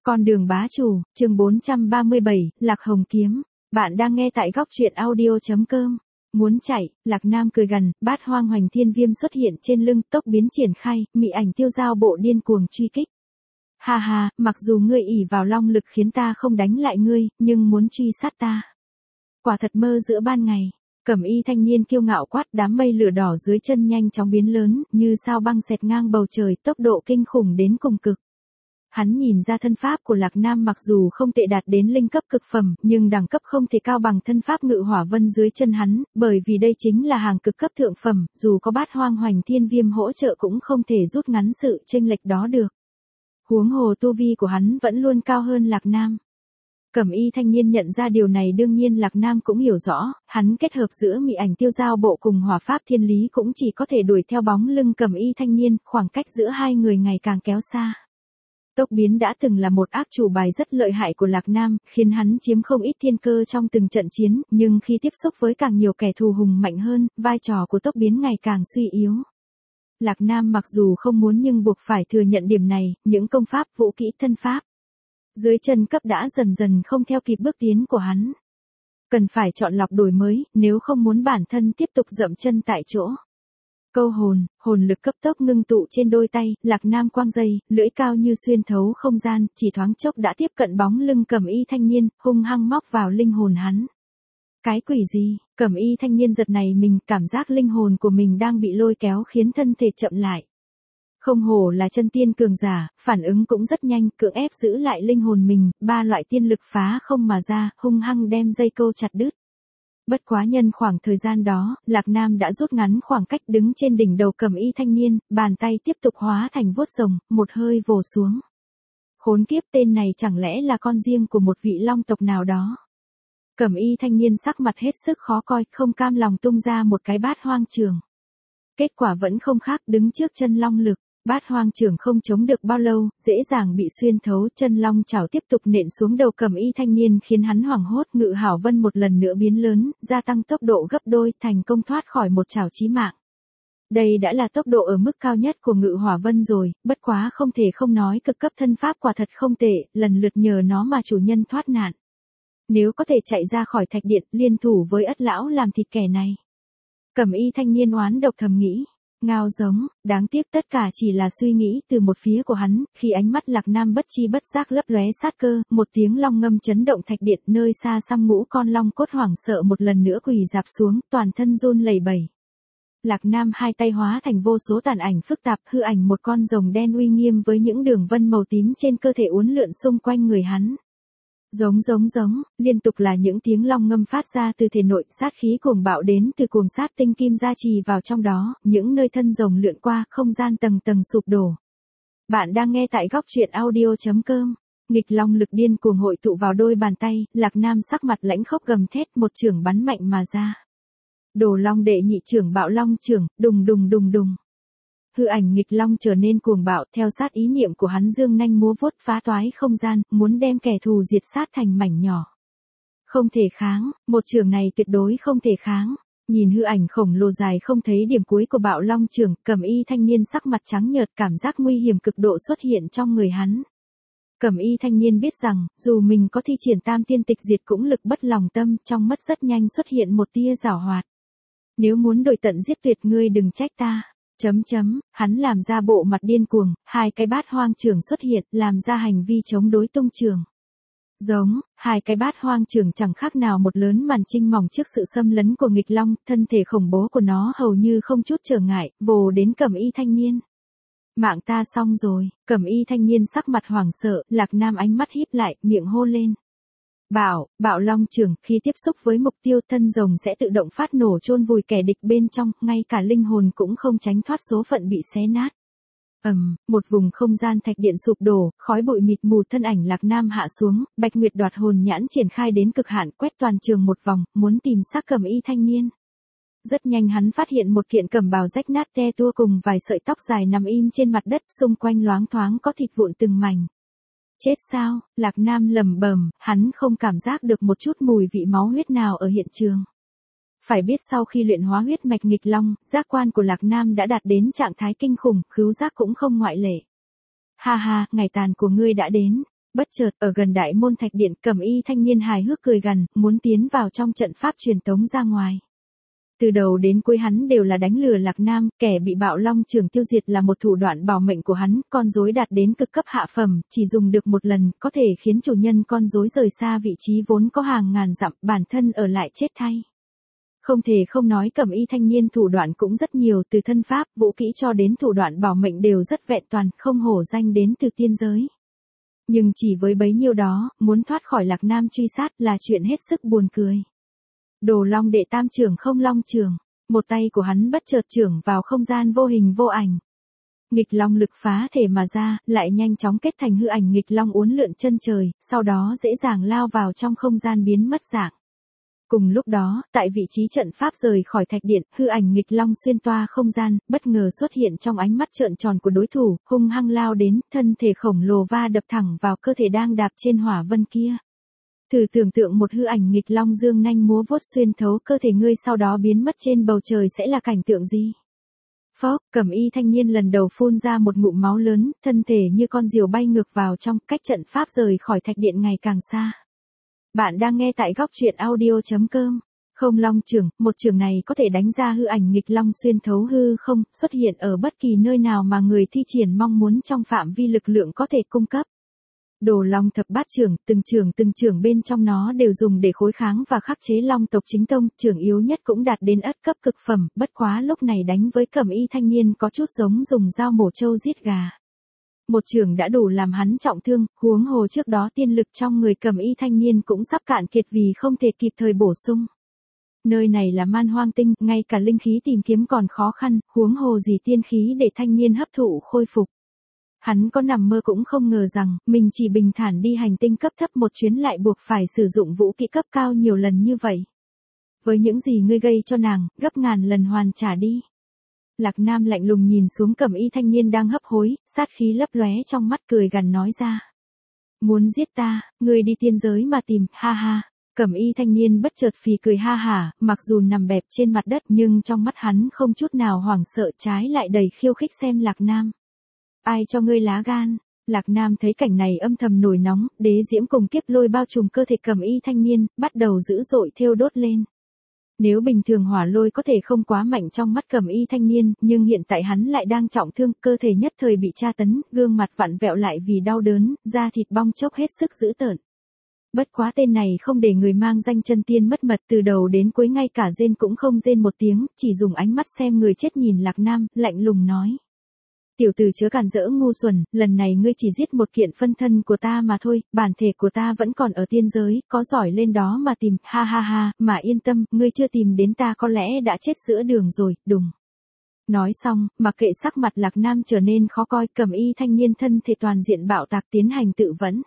Con đường bá chủ, chương 437, Lạc Hồng Kiếm. Bạn đang nghe tại góc truyện audio.com. Muốn chạy, Lạc Nam cười gằn, bát hoang hoành thiên viêm xuất hiện trên lưng, tốc biến triển khai, mị ảnh tiêu dao bộ điên cuồng truy kích. Ha ha, mặc dù ngươi ỷ vào long lực khiến ta không đánh lại ngươi, nhưng muốn truy sát ta. Quả thật mơ giữa ban ngày. Cẩm y thanh niên kiêu ngạo quát, đám mây lửa đỏ dưới chân nhanh chóng biến lớn, như sao băng xẹt ngang bầu trời, tốc độ kinh khủng đến cùng cực. Hắn nhìn ra thân pháp của Lạc Nam mặc dù không tệ đạt đến linh cấp cực phẩm, nhưng đẳng cấp không thể cao bằng thân pháp ngự hỏa vân dưới chân hắn, bởi vì đây chính là hàng cực cấp thượng phẩm, dù có bát hoang hoành thiên viêm hỗ trợ cũng không thể rút ngắn sự chênh lệch đó được. Huống hồ tu vi của hắn vẫn luôn cao hơn Lạc Nam. Cẩm y thanh niên nhận ra điều này, đương nhiên Lạc Nam cũng hiểu rõ, hắn kết hợp giữa mị ảnh tiêu dao bộ cùng hỏa pháp thiên lý cũng chỉ có thể đuổi theo bóng lưng cẩm y thanh niên, khoảng cách giữa hai người ngày càng kéo xa. Tốc biến đã từng là một ác chủ bài rất lợi hại của Lạc Nam, khiến hắn chiếm không ít thiên cơ trong từng trận chiến, nhưng khi tiếp xúc với càng nhiều kẻ thù hùng mạnh hơn, vai trò của tốc biến ngày càng suy yếu. Lạc Nam mặc dù không muốn nhưng buộc phải thừa nhận điểm này, những công pháp, vũ kỹ, thân pháp dưới chân cấp đã dần dần không theo kịp bước tiến của hắn. Cần phải chọn lọc đổi mới, nếu không muốn bản thân tiếp tục dậm chân tại chỗ. Câu hồn lực cấp tốc ngưng tụ trên đôi tay, Lạc Nam quang dây, lưỡi cao như xuyên thấu không gian, chỉ thoáng chốc đã tiếp cận bóng lưng cẩm y thanh niên, hung hăng móc vào linh hồn hắn. Cái quỷ gì? Cẩm y thanh niên giật này mình, cảm giác linh hồn của mình đang bị lôi kéo khiến thân thể chậm lại. Không hổ là chân tiên cường giả, phản ứng cũng rất nhanh, cưỡng ép giữ lại linh hồn mình, ba loại tiên lực phá không mà ra, hung hăng đem dây câu chặt đứt. Bất quá nhân khoảng thời gian đó, Lạc Nam đã rút ngắn khoảng cách, đứng trên đỉnh đầu cẩm y thanh niên, bàn tay tiếp tục hóa thành vuốt rồng, một hơi vồ xuống. Khốn kiếp, tên này chẳng lẽ là con riêng của một vị long tộc nào đó. Cẩm y thanh niên sắc mặt hết sức khó coi, không cam lòng tung ra một cái bát hoang trường. Kết quả vẫn không khác, đứng trước chân long lực. Bát hoang trưởng không chống được bao lâu, dễ dàng bị xuyên thấu, chân long chảo tiếp tục nện xuống đầu cẩm y thanh niên khiến hắn hoảng hốt, ngự hảo vân một lần nữa biến lớn, gia tăng tốc độ gấp đôi, thành công thoát khỏi một chảo chí mạng. Đây đã là tốc độ ở mức cao nhất của ngự hỏa vân rồi, bất quá không thể không nói cực cấp thân pháp quả thật không tệ, lần lượt nhờ nó mà chủ nhân thoát nạn. Nếu có thể chạy ra khỏi thạch điện, liên thủ với ất lão làm thịt kẻ này. Cẩm y thanh niên oán độc thầm nghĩ. Ngao giống, đáng tiếc tất cả chỉ là suy nghĩ từ một phía của hắn, khi ánh mắt Lạc Nam bất chi bất giác lấp lóe sát cơ, một tiếng long ngâm chấn động thạch điện, nơi xa xăm ngũ con long cốt hoảng sợ một lần nữa quỳ rạp xuống, toàn thân run lẩy bẩy. Lạc Nam hai tay hóa thành vô số tàn ảnh phức tạp, hư ảnh một con rồng đen uy nghiêm với những đường vân màu tím trên cơ thể uốn lượn xung quanh người hắn. Giống, liên tục là những tiếng long ngâm phát ra từ thể nội, sát khí cuồng bạo đến từ cuồng sát tinh kim gia trì vào trong đó, những nơi thân rồng lượn qua, không gian tầng tầng sụp đổ. Bạn đang nghe tại góc truyện audio.com. Nghịch long lực điên cuồng hội tụ vào đôi bàn tay, Lạc Nam sắc mặt lãnh khốc gầm thét, một chưởng bắn mạnh mà ra. Đồ long đệ nhị chưởng, bạo long chưởng, đùng. Hư ảnh nghịch long trở nên cuồng bạo, theo sát ý niệm của hắn dương nanh múa vuốt phá toái không gian, muốn đem kẻ thù diệt sát thành mảnh nhỏ. Không thể kháng, một chưởng này tuyệt đối không thể kháng. Nhìn hư ảnh khổng lồ dài không thấy điểm cuối của bạo long chưởng, cẩm y thanh niên sắc mặt trắng nhợt, cảm giác nguy hiểm cực độ xuất hiện trong người hắn. Cẩm y thanh niên biết rằng, dù mình có thi triển tam tiên tịch diệt cũng lực bất lòng tâm, trong mắt rất nhanh xuất hiện một tia giảo hoạt. Nếu muốn đổi tận giết tuyệt ngươi đừng trách ta. Hắn làm ra bộ mặt điên cuồng, hai cái bát hoang trường xuất hiện, làm ra hành vi chống đối tung trường. Giống, hai cái bát hoang trường chẳng khác nào một lớn màn trinh mỏng trước sự xâm lấn của nghịch long, thân thể khủng bố của nó hầu như không chút trở ngại, vồ đến cẩm y thanh niên. Mạng ta xong rồi, cẩm y thanh niên sắc mặt hoảng sợ, Lạc Nam ánh mắt híp lại, miệng hô lên. Bạo long chưởng, khi tiếp xúc với mục tiêu, thân rồng sẽ tự động phát nổ chôn vùi kẻ địch bên trong, ngay cả linh hồn cũng không tránh thoát số phận bị xé nát. Một vùng không gian thạch điện sụp đổ, khói bụi mịt mù, thân ảnh Lạc Nam hạ xuống, Bạch Nguyệt đoạt hồn nhãn triển khai đến cực hạn, quét toàn trường một vòng, muốn tìm xác cẩm y thanh niên. Rất nhanh hắn phát hiện một kiện cẩm bào rách nát te tua cùng vài sợi tóc dài nằm im trên mặt đất, xung quanh loáng thoáng có thịt vụn từng mảnh. Chết sao? Lạc Nam lẩm bẩm, hắn không cảm giác được một chút mùi vị máu huyết nào ở hiện trường. Phải biết sau khi luyện hóa huyết mạch nghịch long, giác quan của Lạc Nam đã đạt đến trạng thái kinh khủng, khứu giác cũng không ngoại lệ. Ha ha, ngày tàn của ngươi đã đến. Bất chợt, ở gần đại môn thạch điện, cẩm y thanh niên hài hước cười gằn, muốn tiến vào trong trận pháp truyền tống ra ngoài. Từ đầu đến cuối hắn đều là đánh lừa Lạc Nam, kẻ bị Bạo Long Trường tiêu diệt là một thủ đoạn bảo mệnh của hắn, con rối đạt đến cực cấp hạ phẩm, chỉ dùng được một lần, có thể khiến chủ nhân con rối rời xa vị trí vốn có hàng ngàn dặm, bản thân ở lại chết thay. Không thể không nói cẩm y thanh niên thủ đoạn cũng rất nhiều, từ thân pháp, vũ kỹ cho đến thủ đoạn bảo mệnh đều rất vẹn toàn, không hổ danh đến từ tiên giới. Nhưng chỉ với bấy nhiêu đó, muốn thoát khỏi Lạc Nam truy sát là chuyện hết sức buồn cười. Đồ Long đệ tam trưởng không long trường, một tay của hắn bất chợt trưởng vào không gian vô hình vô ảnh. Nghịch long lực phá thể mà ra, lại nhanh chóng kết thành hư ảnh nghịch long uốn lượn chân trời, sau đó dễ dàng lao vào trong không gian biến mất dạng. Cùng lúc đó, tại vị trí trận pháp rời khỏi thạch điện, hư ảnh nghịch long xuyên toa không gian, bất ngờ xuất hiện trong ánh mắt trợn tròn của đối thủ, hung hăng lao đến, thân thể khổng lồ va đập thẳng vào cơ thể đang đạp trên hỏa vân kia. Thử tưởng tượng một hư ảnh nghịch long dương nanh múa vuốt xuyên thấu cơ thể ngươi sau đó biến mất trên bầu trời sẽ là cảnh tượng gì? Phốc, cẩm y thanh niên lần đầu phun ra một ngụm máu lớn, thân thể như con diều bay ngược vào trong, cách trận pháp rời khỏi thạch điện ngày càng xa. Bạn đang nghe tại góc truyện audio.com. Không long trường, một trường này có thể đánh ra hư ảnh nghịch long xuyên thấu hư không, xuất hiện ở bất kỳ nơi nào mà người thi triển mong muốn trong phạm vi lực lượng có thể cung cấp. Đồ Long thập bát trưởng, từng trưởng bên trong nó đều dùng để khối kháng và khắc chế Long tộc chính tông, trưởng yếu nhất cũng đạt đến ất cấp cực phẩm, bất quá lúc này đánh với cẩm y thanh niên có chút giống dùng dao mổ trâu giết gà. Một trưởng đã đủ làm hắn trọng thương, huống hồ trước đó tiên lực trong người cẩm y thanh niên cũng sắp cạn kiệt vì không thể kịp thời bổ sung. Nơi này là Man Hoang Tinh, ngay cả linh khí tìm kiếm còn khó khăn, huống hồ gì tiên khí để thanh niên hấp thụ khôi phục. Hắn có nằm mơ cũng không ngờ rằng, mình chỉ bình thản đi hành tinh cấp thấp một chuyến lại buộc phải sử dụng vũ kỹ cấp cao nhiều lần như vậy. Với những gì ngươi gây cho nàng, gấp ngàn lần hoàn trả đi. Lạc Nam lạnh lùng nhìn xuống cẩm y thanh niên đang hấp hối, sát khí lấp lóe trong mắt cười gằn nói ra. Muốn giết ta, ngươi đi tiên giới mà tìm, ha ha. Cẩm y thanh niên bất chợt phì cười ha hả, mặc dù nằm bẹp trên mặt đất nhưng trong mắt hắn không chút nào hoảng sợ, trái lại đầy khiêu khích xem Lạc Nam. Ai cho ngươi lá gan? Lạc Nam thấy cảnh này âm thầm nổi nóng, đế diễm cùng kiếp lôi bao trùm cơ thể cẩm y thanh niên, bắt đầu dữ dội thiêu đốt lên. Nếu bình thường hỏa lôi có thể không quá mạnh trong mắt cẩm y thanh niên, nhưng hiện tại hắn lại đang trọng thương, cơ thể nhất thời bị tra tấn, gương mặt vặn vẹo lại vì đau đớn, da thịt bong chốc hết sức dữ tợn. Bất quá tên này không để người mang danh chân tiên mất mật, từ đầu đến cuối ngay cả rên cũng không rên một tiếng, chỉ dùng ánh mắt xem người chết nhìn Lạc Nam, lạnh lùng nói. Tiểu tử chớ cản rỡ ngu xuẩn, lần này ngươi chỉ giết một kiện phân thân của ta mà thôi, bản thể của ta vẫn còn ở tiên giới, có giỏi lên đó mà tìm, ha ha ha, mà yên tâm, ngươi chưa tìm đến ta có lẽ đã chết giữa đường rồi, đùng. Nói xong, mặc kệ sắc mặt Lạc Nam trở nên khó coi, cẩm y thanh niên thân thể toàn diện bạo tạc tiến hành tự vẫn.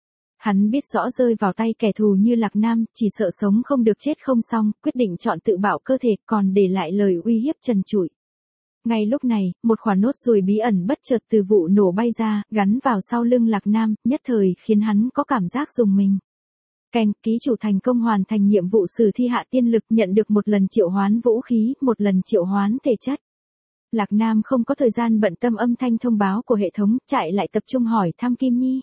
Hắn biết rõ rơi vào tay kẻ thù như Lạc Nam, chỉ sợ sống không được chết không xong, quyết định chọn tự bạo cơ thể, còn để lại lời uy hiếp trần trụi. Ngay lúc này, một quả nốt ruồi bí ẩn bất chợt từ vụ nổ bay ra, gắn vào sau lưng Lạc Nam, nhất thời khiến hắn có cảm giác rùng mình. Keng, ký chủ thành công hoàn thành nhiệm vụ sử thi hạ tiên lực, nhận được một lần triệu hoán vũ khí, một lần triệu hoán thể chất. Lạc Nam không có thời gian bận tâm âm thanh thông báo của hệ thống, chạy lại tập trung hỏi thăm Kim Nhi.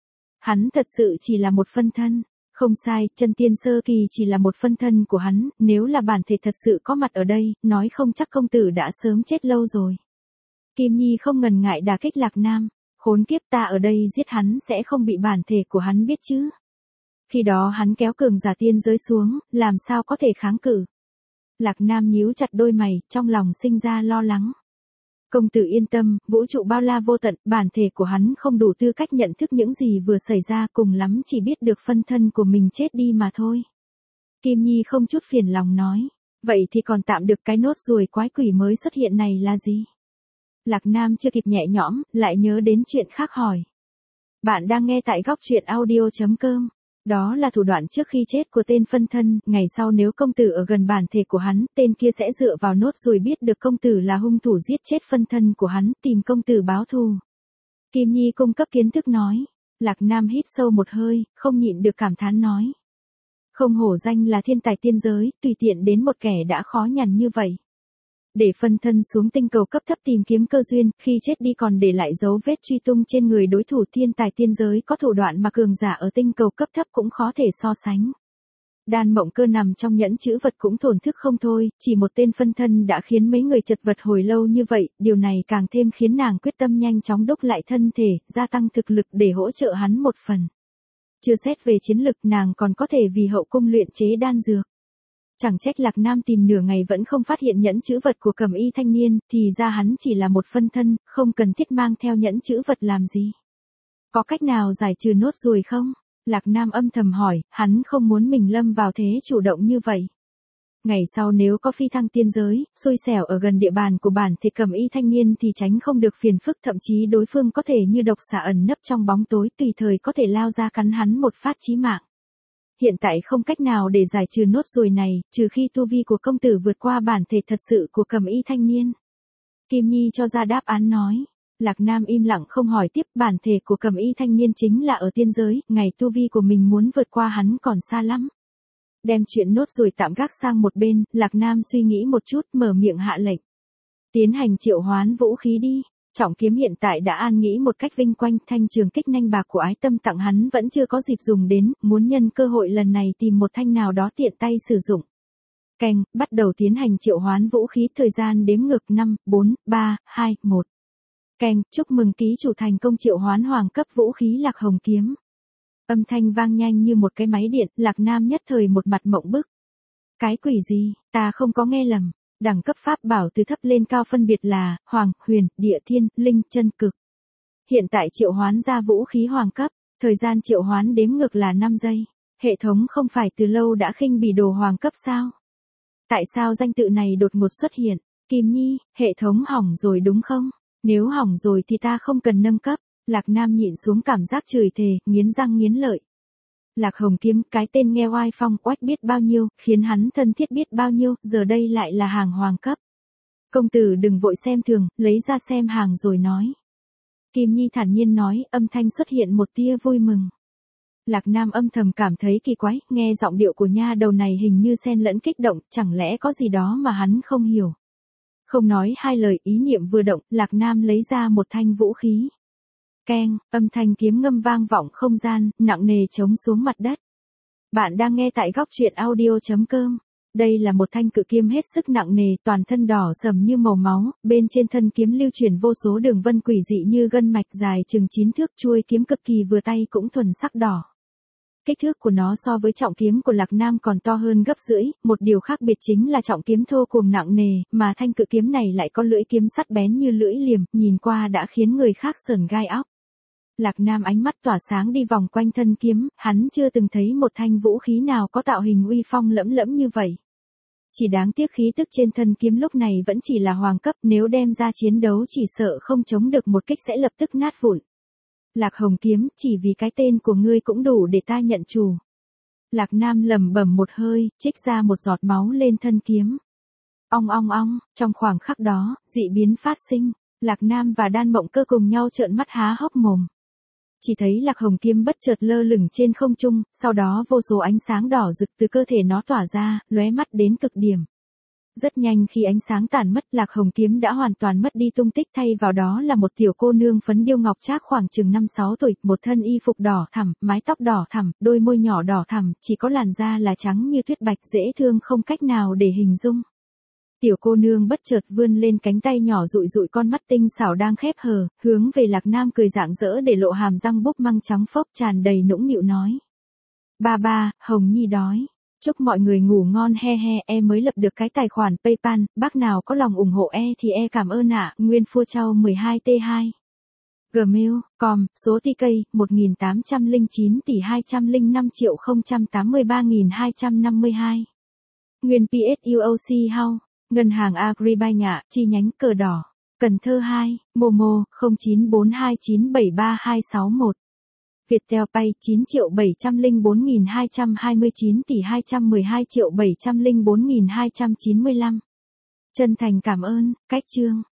Hắn thật sự chỉ là một phân thân. Không sai, chân tiên sơ kỳ chỉ là một phân thân của hắn, nếu là bản thể thật sự có mặt ở đây, nói không chắc công tử đã sớm chết lâu rồi. Kim Nhi không ngần ngại đả kích Lạc Nam, khốn kiếp, ta ở đây giết hắn sẽ không bị bản thể của hắn biết chứ. Khi đó hắn kéo cường giả tiên giới xuống, làm sao có thể kháng cự. Lạc Nam nhíu chặt đôi mày, trong lòng sinh ra lo lắng. Công tử yên tâm, vũ trụ bao la vô tận, bản thể của hắn không đủ tư cách nhận thức những gì vừa xảy ra, cùng lắm chỉ biết được phân thân của mình chết đi mà thôi. Kim Nhi không chút phiền lòng nói, vậy thì còn tạm được cái nốt ruồi quái quỷ mới xuất hiện này là gì? Lạc Nam chưa kịp nhẹ nhõm, lại nhớ đến chuyện khác hỏi. Bạn đang nghe tại góc truyện audio.com. Đó là thủ đoạn trước khi chết của tên phân thân, ngày sau nếu công tử ở gần bản thể của hắn, tên kia sẽ dựa vào nốt ruồi biết được công tử là hung thủ giết chết phân thân của hắn, tìm công tử báo thù. Kim Nhi cung cấp kiến thức nói. Lạc Nam hít sâu một hơi, không nhịn được cảm thán nói. Không hổ danh là thiên tài tiên giới, tùy tiện đến một kẻ đã khó nhằn như vậy. để phân thân xuống tinh cầu cấp thấp tìm kiếm cơ duyên, khi chết đi còn để lại dấu vết truy tung trên người đối thủ. Thiên tài tiên giới có thủ đoạn mà cường giả ở tinh cầu cấp thấp cũng khó thể so sánh. Đan Mộng Cơ nằm trong nhẫn chữ vật cũng thổn thức không thôi, chỉ một tên phân thân đã khiến mấy người chật vật hồi lâu như vậy, điều này càng thêm khiến nàng quyết tâm nhanh chóng đúc lại thân thể, gia tăng thực lực để hỗ trợ hắn một phần. Chưa xét về chiến lực, nàng còn có thể vì hậu cung luyện chế đan dược. Chẳng trách Lạc Nam tìm nửa ngày vẫn không phát hiện nhẫn chữ vật của Cẩm Y thanh niên, thì ra hắn chỉ là một phân thân, không cần thiết mang theo nhẫn chữ vật làm gì. Có cách nào giải trừ nốt ruồi không? Lạc Nam âm thầm hỏi, hắn không muốn mình lâm vào thế chủ động như vậy. Ngày sau nếu có phi thăng tiên giới, xui xẻo ở gần địa bàn của bản thể Cẩm Y thanh niên thì tránh không được phiền phức, thậm chí đối phương có thể như độc xà ẩn nấp trong bóng tối, tùy thời có thể lao ra cắn hắn một phát chí mạng. Hiện tại không cách nào để giải trừ nốt ruồi này, trừ khi tu vi của công tử vượt qua bản thể thật sự của Cẩm Y thanh niên. Kim Nhi cho ra đáp án nói. Lạc Nam im lặng không hỏi tiếp, bản thể của Cẩm Y thanh niên chính là ở tiên giới, ngày tu vi của mình muốn vượt qua hắn còn xa lắm. Đem chuyện nốt ruồi tạm gác sang một bên, Lạc Nam suy nghĩ một chút, mở miệng hạ lệnh. Tiến hành triệu hoán vũ khí đi. Trọng kiếm hiện tại đã an nghĩ một cách vinh quang, thanh trường kích nanh bạc của Ái Tâm tặng hắn vẫn chưa có dịp dùng đến, muốn nhân cơ hội lần này tìm một thanh nào đó tiện tay sử dụng. Keng, bắt đầu tiến hành triệu hoán vũ khí, thời gian đếm ngược 5, 4, 3, 2, 1. Keng, chúc mừng ký chủ thành công triệu hoán hoàng cấp vũ khí Lạc Hồng kiếm. Âm thanh vang nhanh như một cái máy điện, Lạc Nam nhất thời một mặt mộng bức. Cái quỷ gì, ta không có nghe lầm. Đẳng cấp pháp bảo từ thấp lên cao phân biệt là Hoàng, Huyền, Địa Thiên, Linh, Chân Cực. Hiện tại triệu hoán ra vũ khí hoàng cấp, thời gian triệu hoán đếm ngược là 5 giây. Hệ thống không phải từ lâu đã khinh bỉ đồ hoàng cấp sao? Tại sao danh tự này đột ngột xuất hiện? Kim Nhi, hệ thống hỏng rồi đúng không? Nếu hỏng rồi thì ta không cần nâng cấp. Lạc Nam nhịn xuống cảm giác chửi thề, nghiến răng nghiến lợi. Lạc Hồng kiếm, cái tên nghe oai phong oách biết bao nhiêu, khiến hắn thân thiết biết bao nhiêu, giờ đây lại là hàng hoàng cấp. Công tử đừng vội xem thường, lấy ra xem hàng rồi nói. Kim Nhi thản nhiên nói, âm thanh xuất hiện một tia vui mừng. Lạc Nam âm thầm cảm thấy kỳ quái, nghe giọng điệu của nha đầu này hình như xen lẫn kích động, chẳng lẽ có gì đó mà hắn không hiểu. Không nói hai lời, ý niệm vừa động, Lạc Nam lấy ra một thanh vũ khí. Keng, âm thanh kiếm ngâm vang vọng không gian, nặng nề trống xuống mặt đất. Bạn đang nghe tại góc truyện audio.com. Đây là một thanh cự kiếm hết sức nặng nề, toàn thân đỏ sầm như màu máu, bên trên thân kiếm lưu chuyển vô số đường vân quỷ dị như gân mạch, dài chừng 9 thước, chuôi kiếm cực kỳ vừa tay cũng thuần sắc đỏ. Kích thước của nó so với trọng kiếm của Lạc Nam còn to hơn gấp rưỡi, một điều khác biệt chính là trọng kiếm thô cuồng nặng nề, mà thanh cự kiếm này lại có lưỡi kiếm sắt bén như lưỡi liềm, nhìn qua đã khiến người khác sởn gai óc. Lạc Nam ánh mắt tỏa sáng đi vòng quanh thân kiếm, hắn chưa từng thấy một thanh vũ khí nào có tạo hình uy phong lẫm lẫm như vậy. Chỉ đáng tiếc khí tức trên thân kiếm lúc này vẫn chỉ là hoàng cấp, nếu đem ra chiến đấu chỉ sợ không chống được một kích sẽ lập tức nát vụn. Lạc Hồng kiếm, chỉ vì cái tên của ngươi cũng đủ để ta nhận chủ. Lạc Nam lẩm bẩm một hơi, trích ra một giọt máu lên thân kiếm. Ong ong ong, trong khoảng khắc đó, dị biến phát sinh, Lạc Nam và Đan Mộng Cơ cùng nhau trợn mắt há hốc mồm. Chỉ thấy Lạc Hồng kiếm bất chợt lơ lửng trên không trung, sau đó vô số ánh sáng đỏ rực từ cơ thể nó tỏa ra, lóe mắt đến cực điểm. Rất nhanh khi ánh sáng tản mất, Lạc Hồng kiếm đã hoàn toàn mất đi tung tích, thay vào đó là một tiểu cô nương phấn điêu ngọc trác khoảng chừng 5-6 tuổi, một thân y phục đỏ thẳm, mái tóc đỏ thẳm, đôi môi nhỏ đỏ thẳm, chỉ có làn da là trắng như tuyết bạch, dễ thương không cách nào để hình dung. Tiểu cô nương bất chợt vươn lên cánh tay nhỏ dụi dụi con mắt tinh xảo đang khép hờ, hướng về Lạc Nam cười rạng rỡ để lộ hàm răng búp măng trắng phốc tràn đầy nũng nịu nói. Ba ba, Hồng Nhi đói. Chúc mọi người ngủ ngon he he, em mới lập được cái tài khoản PayPal, bác nào có lòng ủng hộ thì cảm ơn ạ. Nguyên Phua Châu 12T2 Gmail.com, số TK 1809 tỷ 205.083.252. Nguyên PSUOC House, Ngân hàng Agribank ạ, chi nhánh Cờ Đỏ, Cần Thơ 2, Momo 0942973261. Viettel Pay 9.704.229 tỷ 212.704.295. Chân thành cảm ơn, cách chương.